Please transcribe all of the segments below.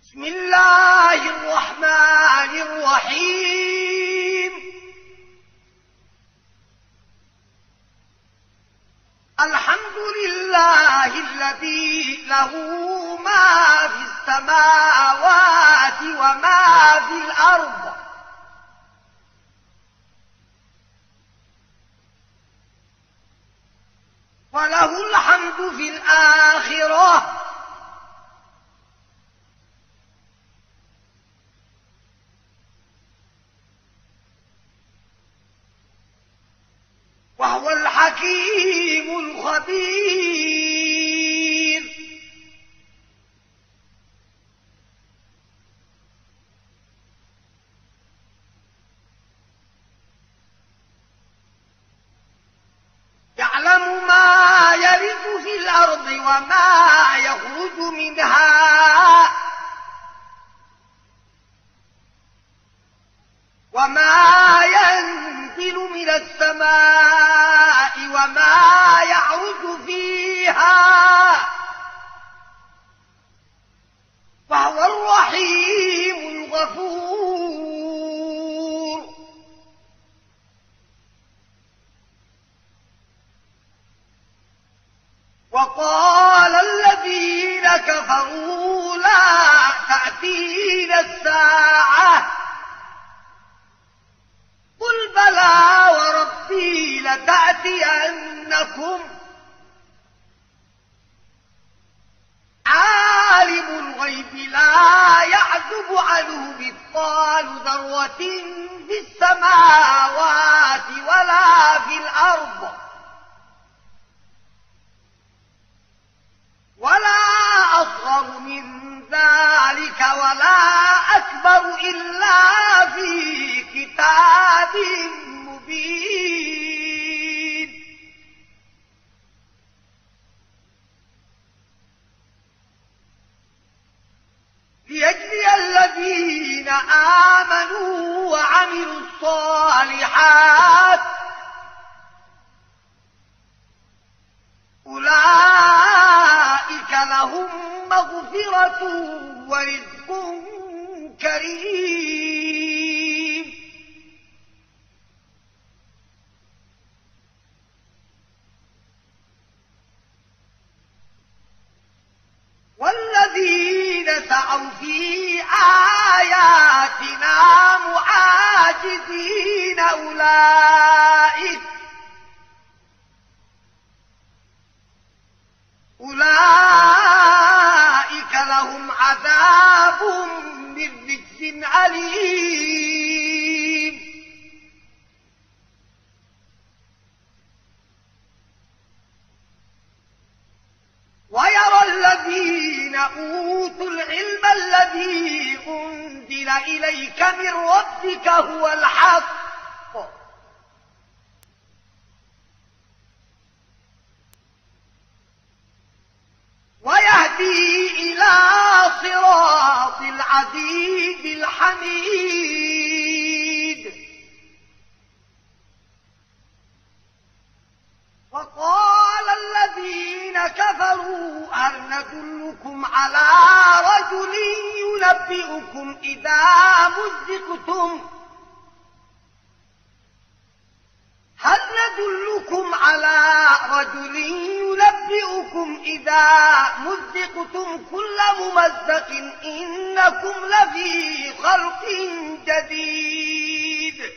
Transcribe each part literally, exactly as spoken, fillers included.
بسم الله الرحمن الرحيم. الحمد لله الذي له ما في السماوات وما في الأرض، وله الحمد في الآخرة، وهو الحكيم الخبير. يعلم ما يلج في الأرض وما يخرج منها وما ينزل من السماء وما يعرج فيها، وهو الرحيم الغفور. وقال الذين كفروا لا تأتينا الساعة، قل بلى وربي لتأتينكم، عالم الغيب لا يعزب عنه مثقال ذرة في السماوات ولا في الأرض، ولا أصغر من ذلك ولا أكبر إلا في كتاب مبين. ليجزي الذين آمنوا وعملوا الصالحات أولئك لهم مغفرة ورزق كريم. والذين سعوا في آياتنا معاجزين أولئك أولئك لهم عذاب من رجز أليم. ويرى الذين أوتوا العلم الذي أنزل إليك من ربك هو الحق ويهدي إلى صراط العزيز الحميد. وقال الذين كفروا هل ندلكم على رجل ينبئكم إذا مزقتم هل ندلكم على رجل ينبئكم إذا مزقتم كل ممزق إنكم لفي خلق جديد.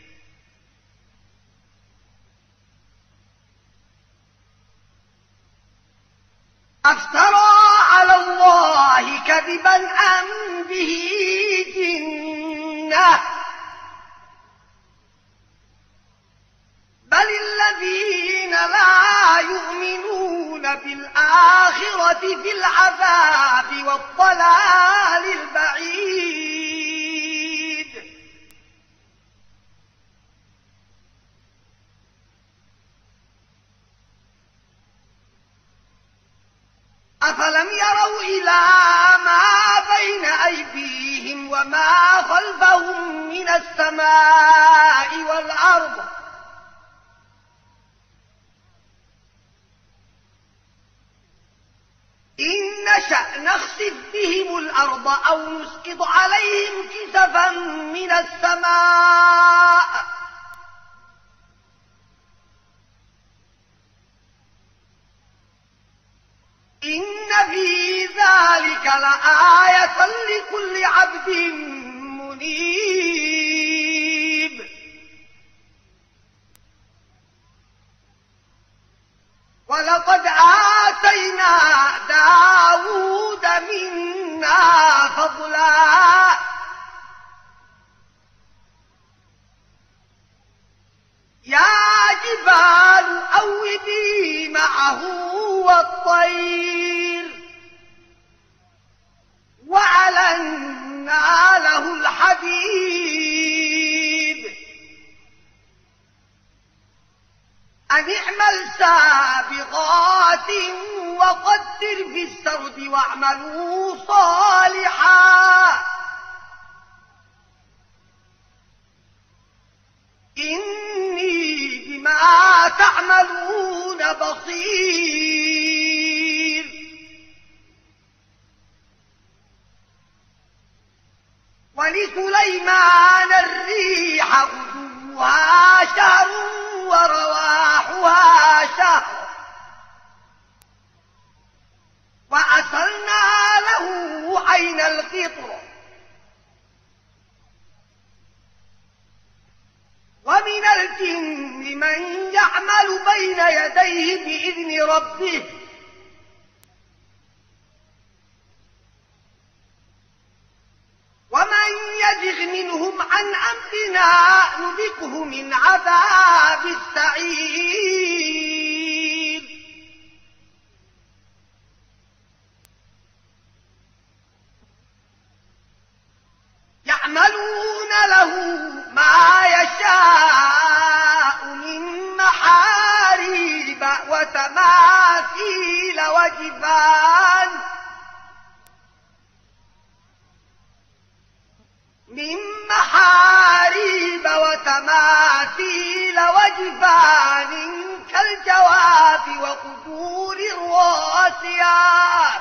أفترى على الله كذبا أم به جنة، بل الذين لا يؤمنون بالآخرة في العذاب والضلال البعيد. أفلم يروا إلى ما بين أيديهم وما خلفهم من السماء والأرض، إن نشأ نخسف بهم الأرض أو نسقط عليهم كسفا من السماء إن في ذلك لآية لكل عبد منيب ولقد آتينا داود منا فضلا يا جبال أوبي معه والطير وألنا له الحديد أن اعمل سابغات وقدر في السرد واعملوا صالحا إني بما تعملون بصير ولسليمان الريح غدوها شهر ورواحها شهر وأسلنا له عين القطر ومن الجن من يعمل بين يديه بإذن ربه ومن يزغ منهم عن أمرنا نذقه من عذاب السعير يعملون له ما يشاء من محاريب وتماثيل وجفان من محاريب وتماثيل وجفان كالجواب وقدور الراسيات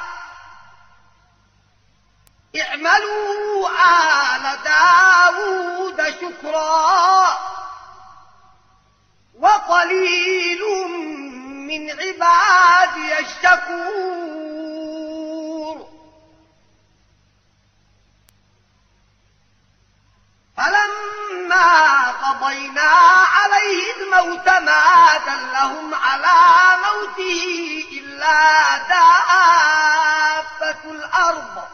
اعملوا آل داود شكرا وقليل من عبادي الشكور فلما قضينا عليه الموت ما دلهم على موته إلا دابة الأرض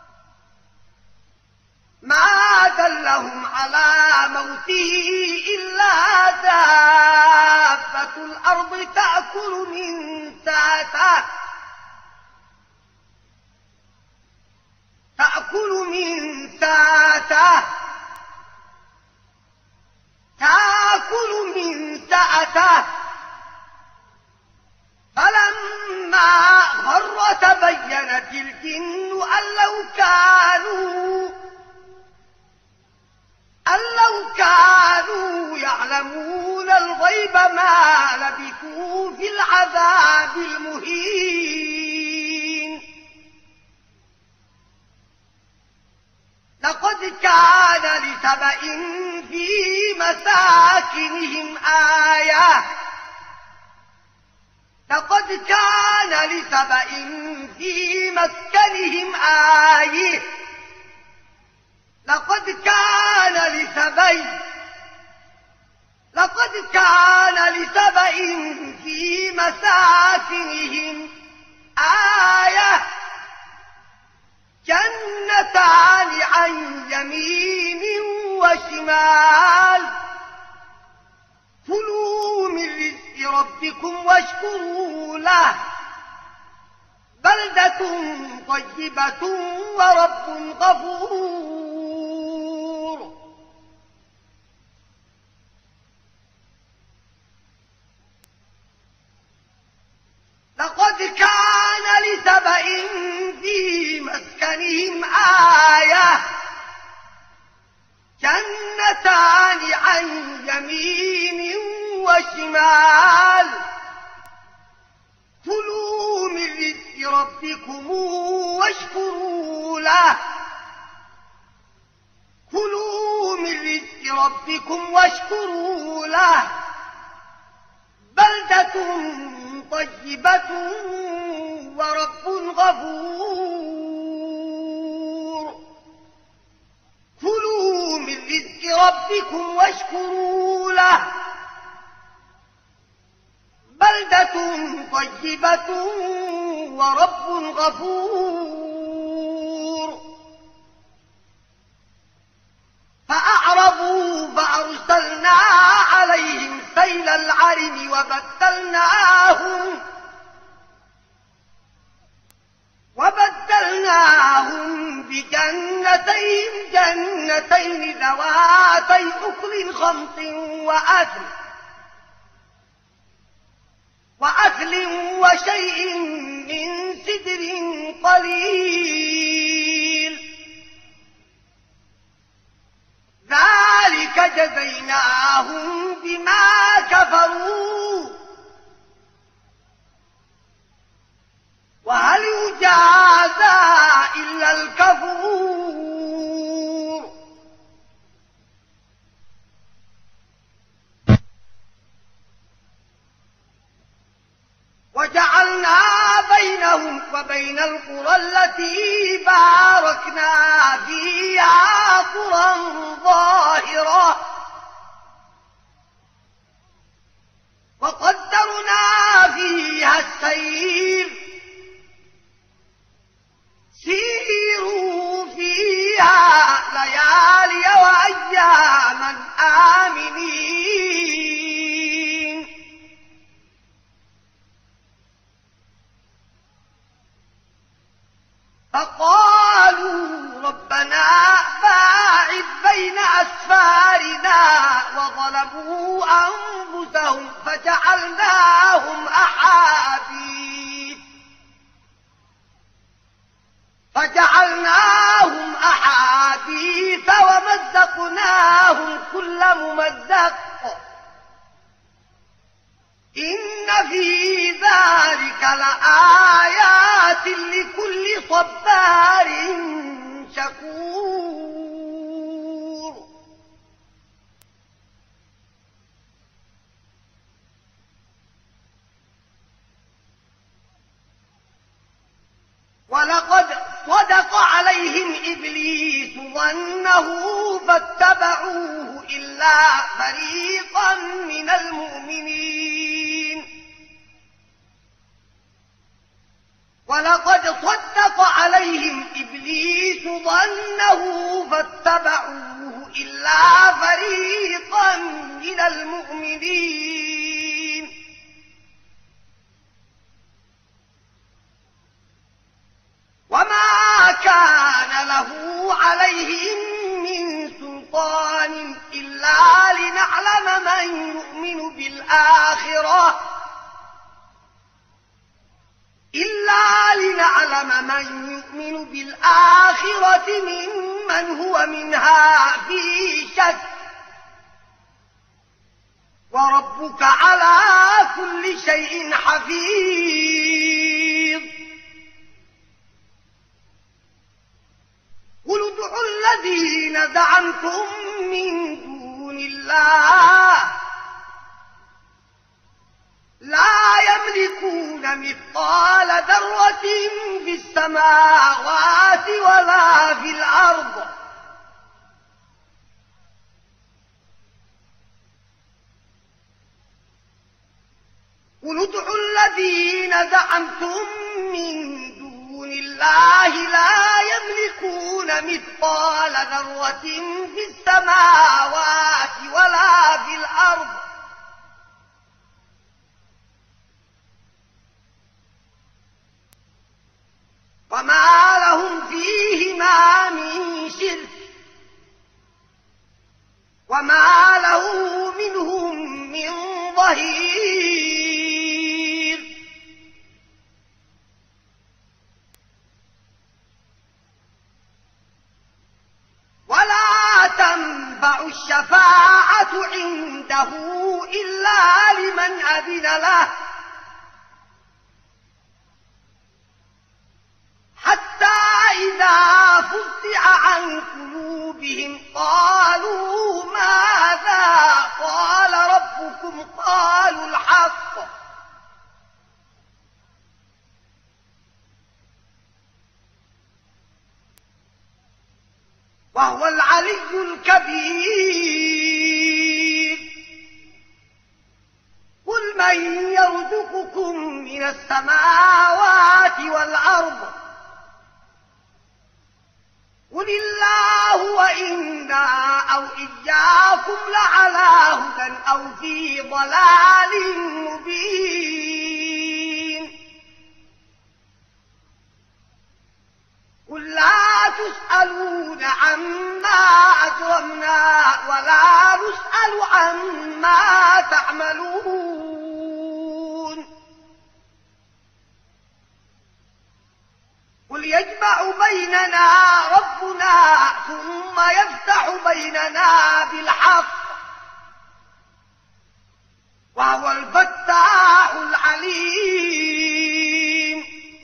ما دلهم على موته إلا دابة الأرض تأكل من ساته تأكل من ساته تأكل من ساته فلما خر تبينت الجن أن لو كانوا أن لو كانوا يعلمون الغيب ما لبثوا في العذاب المهين لقد كان لسبإ في مساكنهم آية لقد كان لسبإ في مسكنهم آية لقد كان لسبإ لقد كان لسبإ في مساكنهم آية جنتان عن يمين وشمال كلوا من رزق ربكم واشكروا له بلدة طيبة ورب غفور لقد كان لسبإ في مسكنهم آية جنتان عن يمين وشمال كلوا من رزق ربكم واشكروا له كلوا من رزق ربكم واشكروا له بلدة طيبة ورب غفور كلوا من رزق ربكم واشكروا له بلدة طيبة ورب غفور فأعرضوا فأرسلنا عليهم سيل العرم وبدلناهم وبدلناهم بجنتين جنتين ذواتي أكل خمط وأثل وأكل وشيء من سدر قليل ذلك جزيناهم بما كفروا وهل يجازى إلا الكفور وجعلنا بينهم وبين القرى التي باركنا فيها قرى ظاهرة وقدرنا فيها السير سيروا فيها ليالي وأياما آمنين فقالوا ربنا باعد بين أسفارنا وظلموا أنفسهم فجعلناهم أحاديث فجعلناهم أحاديث ومزقناهم كل ممزق إن في ذلك لآيات لكل صبار شكور ولقد صدق عليهم إبليس ظنه فاتبعوه إلا فريقا من المؤمنين ولقد صدق عليهم إبليس ظنه فاتبعوه إلا فريقا من المؤمنين وما كان له عليهم من سلطان إلا لنعلم من يؤمن بالآخرة إلا لنعلم من يؤمن بالآخرة ممن هو منها في شك وربك على كل شيء حفيظ قل ادعوا الذين زعمتم من دون الله لا يملكون مثقال ذرة في السماوات ولا في الأرض قل ادعوا الذين زعمتم من دون الله لا يملكون مثقال ذرة في السماوات ولا في الأرض وما لهم فيهما من شرك وما له منهم من ظهير ولا تنفع الشفاعة عنده إلا لمن أذن له وهو العلي الكبير. قل من يرزقكم من السماوات والأرض قل الله وإنا أو إياكم لعلى هدى أو في ضلال مبين. قل لا تسألون عما أجرمنا ولا نسأل عما تعملون. قل يجمع بيننا ربنا ثم يفتح بيننا بالحق وهو الفتاح العليم.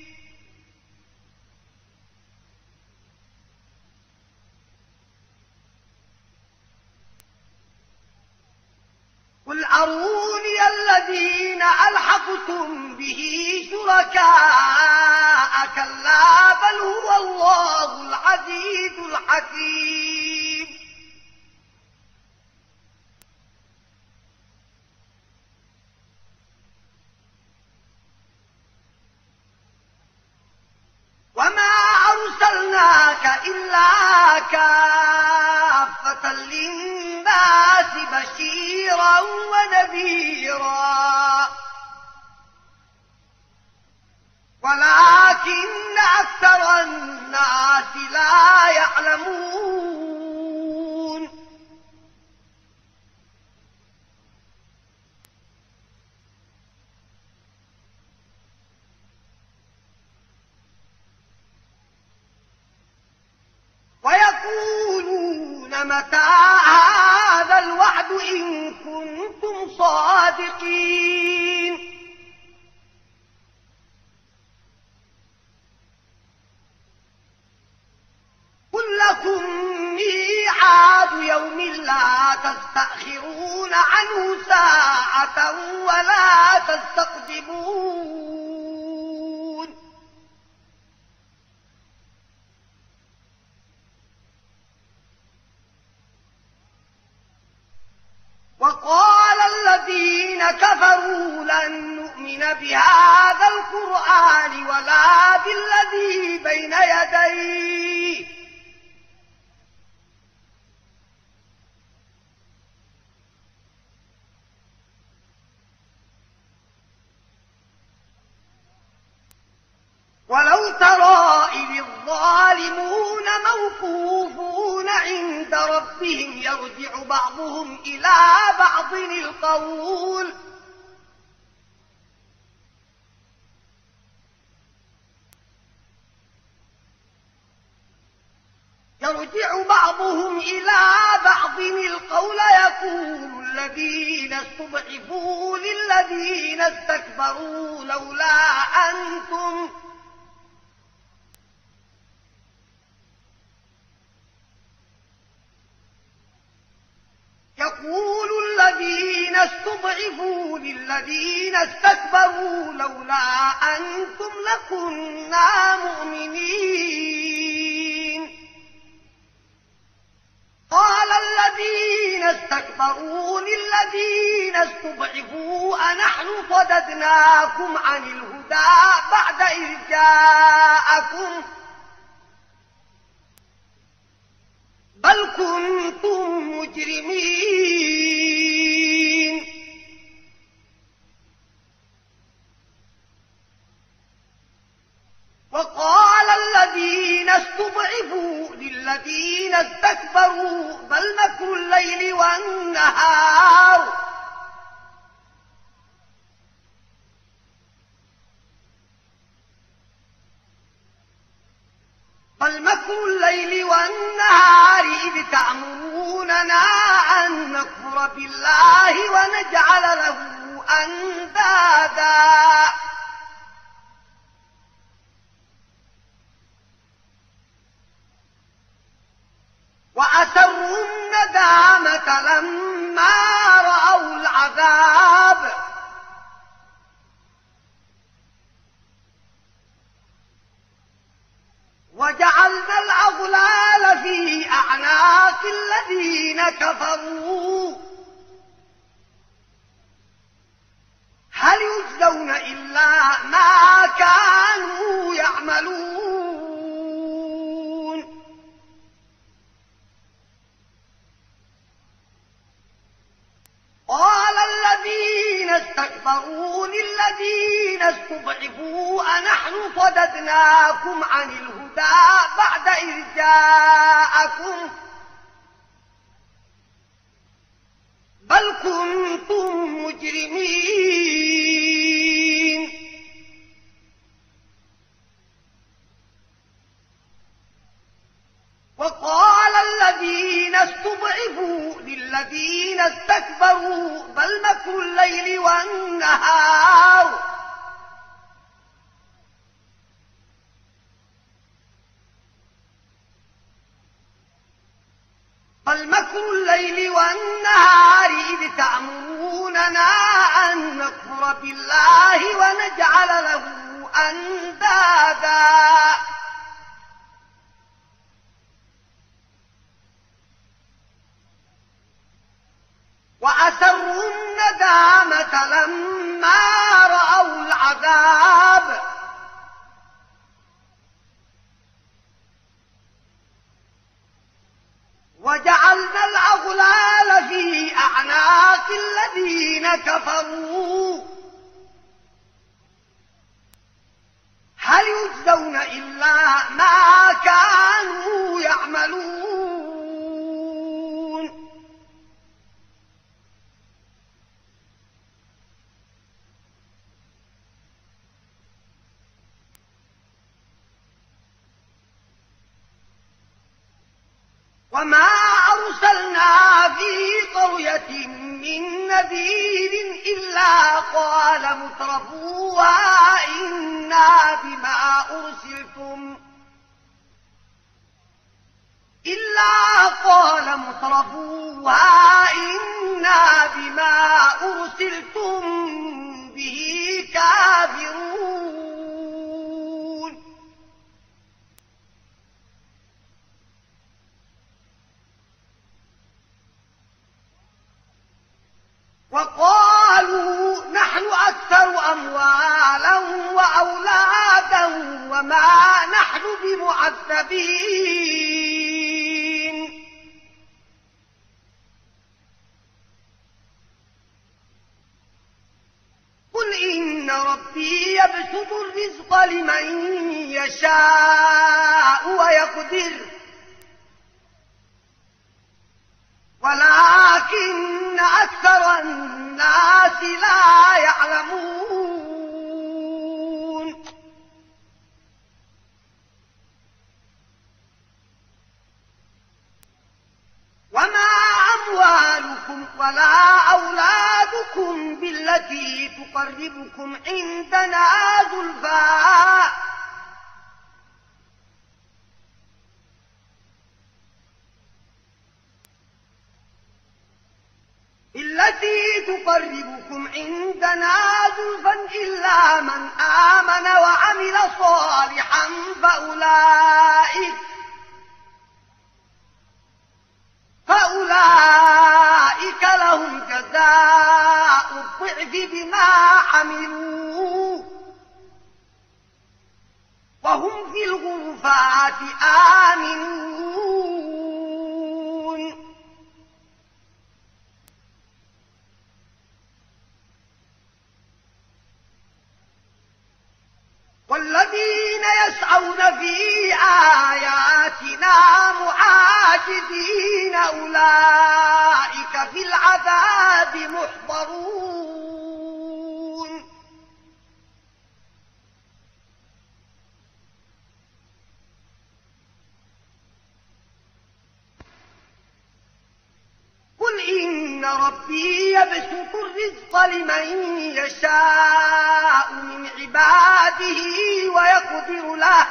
قل أروني الذين ألحقتم به شركاء كلا بل هو الله العزيز الحكيم. وما أرسلناك إلا كافة للناس بشيرا ونذيرا ولكن أكثر الناس لا يعلمون. ويقولون متى هذا الوعد إن كنتم صادقين. قل لكم ميعاد يوم لا تستأخرون عنه ساعة ولا تستقدمون. وقال الذين كفروا لن نؤمن بهذا القرآن ولا بالذي بين يديه ولو ترى إذ الظالمون موقوفون عند ربهم يرجع بعضهم إلى بعض القول يرجع بعضهم إلى بعض القول يقول الذين استضعفوا للذين استكبروا لولا أنتم يقول الذين استضعفوا للذين استكبروا لولا أنتم لكنا مؤمنين. قال الذين استكبروا للذين استضعفوا أنحن صددناكم عن الهدى بعد إذ جاءكم بل كنتم مجرمين. وقال الذين استضعفوا للذين استكبروا بل مكر الليل والنهار بل مكر الليل والنهار إذ تأمروننا أن نكفر بالله ونجعل له أندادا وأسروا الندامة لما رأوا العذاب وجعلنا الأغلال في أعناق الذين كفروا هل يجزون إلا ما كانوا يعملون قال الذين استكبروا للذين استضعفوا أنحن صددناكم عن الهدى بعد إذ جاءكم بل كنتم مجرمين وقال الذين استضعفوا للذين استكبروا بل مكر الليل والنهار بل مكر الليل والنهار إذ تأمروننا أن نكفر بالله ونجعل له أندادا وأسروا الندامة لما رأوا العذاب وجعلنا الأغلال في أعناق الذين كفروا هل يجزون إلا ما كانوا يعملون وما أرسلنا في قرية من نذير إلا قال مترفوها إنا بما أرسلتم إلا قال مترفوها إنا بما أرسلتم به كافرون وقالوا نحن أكثر أموالا وأولادا وما نحن بمعذبين قل إن ربي يبسط الرزق لمن يشاء ويقدر ولكن أكثر الناس لا يعلمون وما أموالكم ولا أولادكم بالتي تقربكم عندنا زلفى التي تقربكم عندنا زلفا إلا من آمن وعمل صالحا فأولئك فأولئك لهم جزاء الضعف بما عملوا وهم في الغرفات آمنون والذين يسعون في آياتنا معاجزين أولئك في العذاب محضرون قل إن ربي يبسط الرزق لمن يشاء من عباده ويقدر له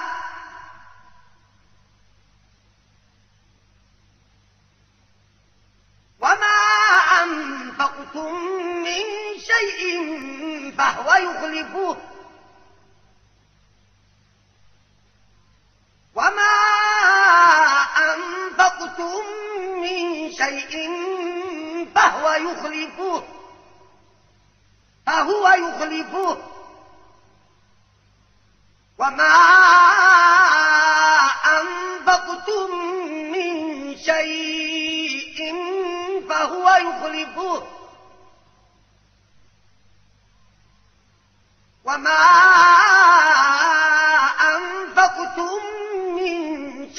وما أنفقتم من شيء فهو يخلفه وما أنفقتم من شيء يخلفه فهو يخلفه وما أنفقتم من شيء فهو يخلفه وما أنفقتم من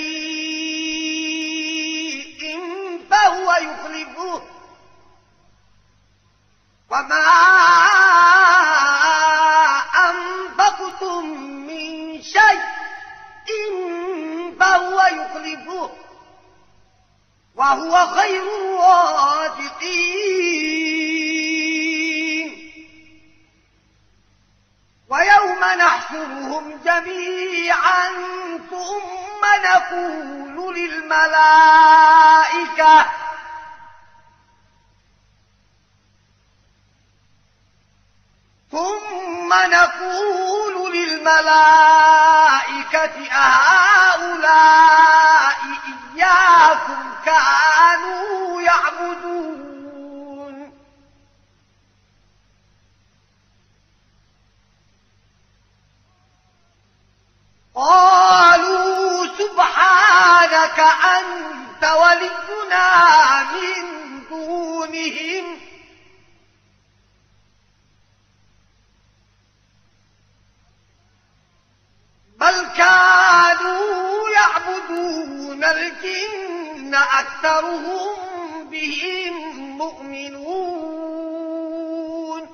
شيء فهو يخلفه وما أنفقتم من شيء فهو يخلفه وهو خير الرازقين ويوم نحشرهم جميعا ثم نقول للملائكة ثم نقول للملائكة أهؤلاء إياكم كانوا يعبدون قالوا سبحانك أنت ولينا من دونهم بل كانوا يعبدون الجن أكثرهم بهم مؤمنون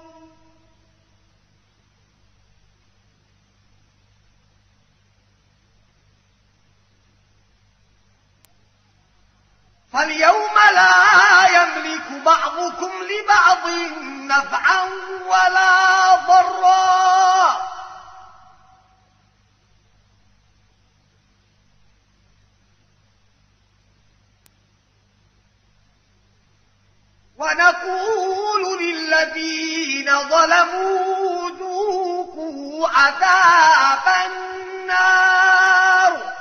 فاليوم لا يملك بعضكم لبعض نفعا ولا ضرا ونقول للذين ظلموا ذوقوا عذاب النار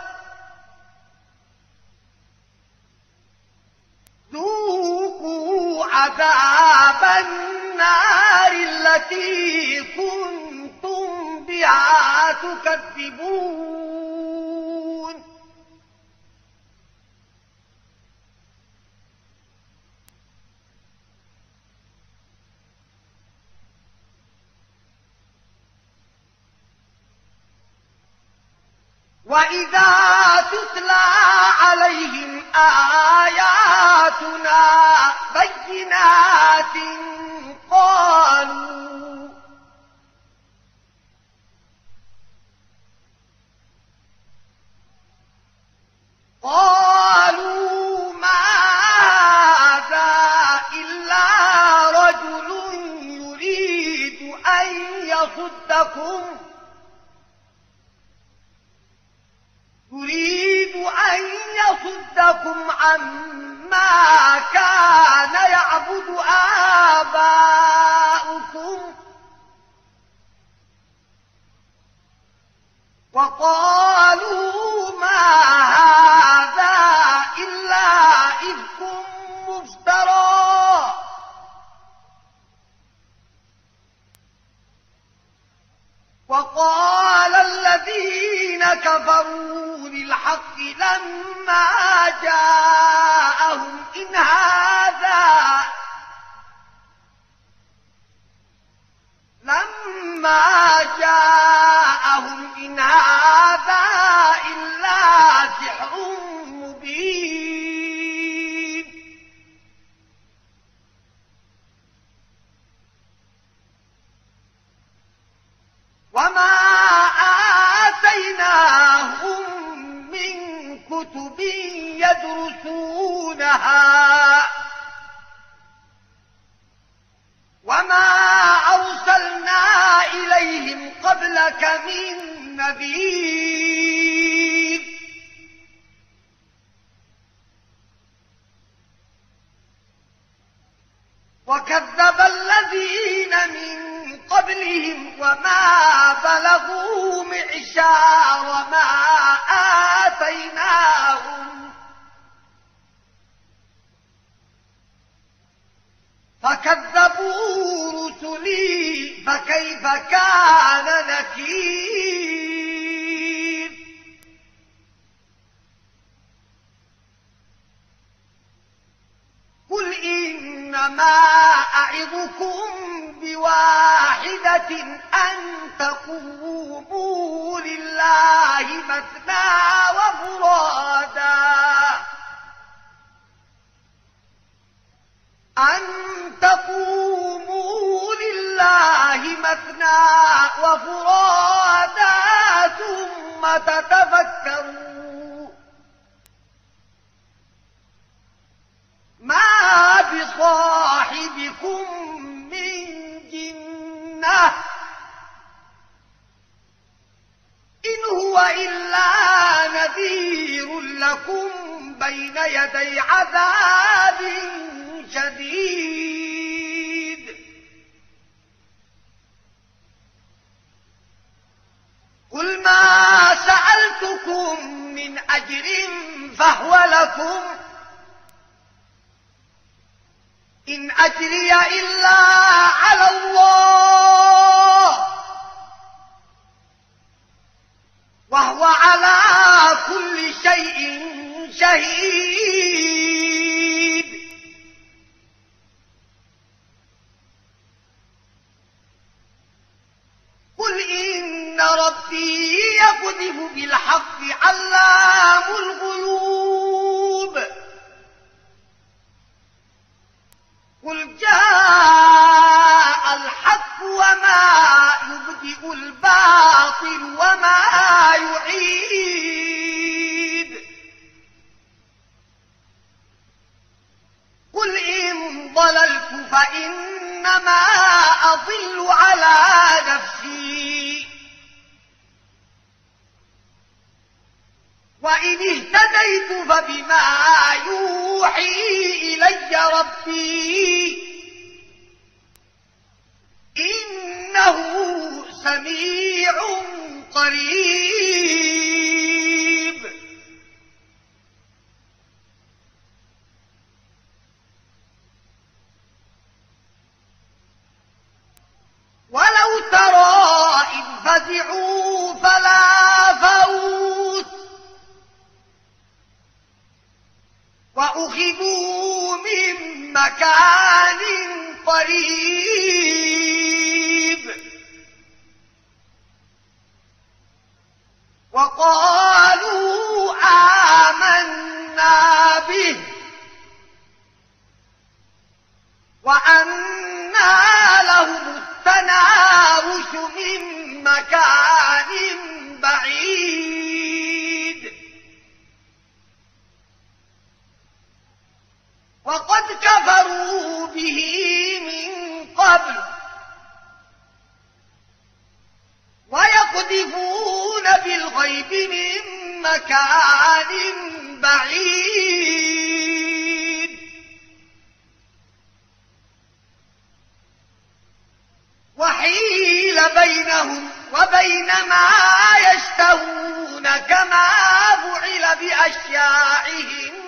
ذوقوا عذاب النار التي كنتم بها تكذبون وإذا تتلى عليهم آياتنا بينات قالوا قالوا ما هذا إلا رجل يريد أن يصدكم يريد أن يصدكم عما كان يعبد آباؤكم وقالوا ما هذا إلا إفك مفترى وقال الذين كفروا للحق لما جاءهم إن هذا لما جاءهم إن هذا إلا سحر مبين وما آتيناهم من كتب يدرسونها وما أرسلنا إليهم قبلك من نذير وكذب الذين من قبلهم وما بلغوا معشار ما آتيناهم رسلي فكيف كان نكير قل إنما أعظكم بواحدة أن تقوموا لله مثنى وفرادا أن تقوموا لله مثنى وفرادا ثم تتفكروا ما بصاحبكم من جنة إن هو إلا نذير لكم بين يدي عذاب شديد قل ما سألتكم من أجر فهو لكم إن أجري إلا على الله وهو على كل شيء شهيد قل إن ربي يقذف بالحق علام الغيوب قل جاء الحق وما يبدئ الباطل وما يعيد قل إن ضللت فإنما أضل على نفسي وإن اهتديت فبما يوحي إلي ربي إنه سميع قريب ولو ترى إذ فزعوا فلا فوت وأخذوا من مكان قريب وقالوا آمنا به وأنى لهم التناوش من مكان بعيد وقد كفروا به من قبل ويقذفون بالغيب من مكان بعيد وحيل بينهم وبين ما يشتهون كما فعل بأشياعهم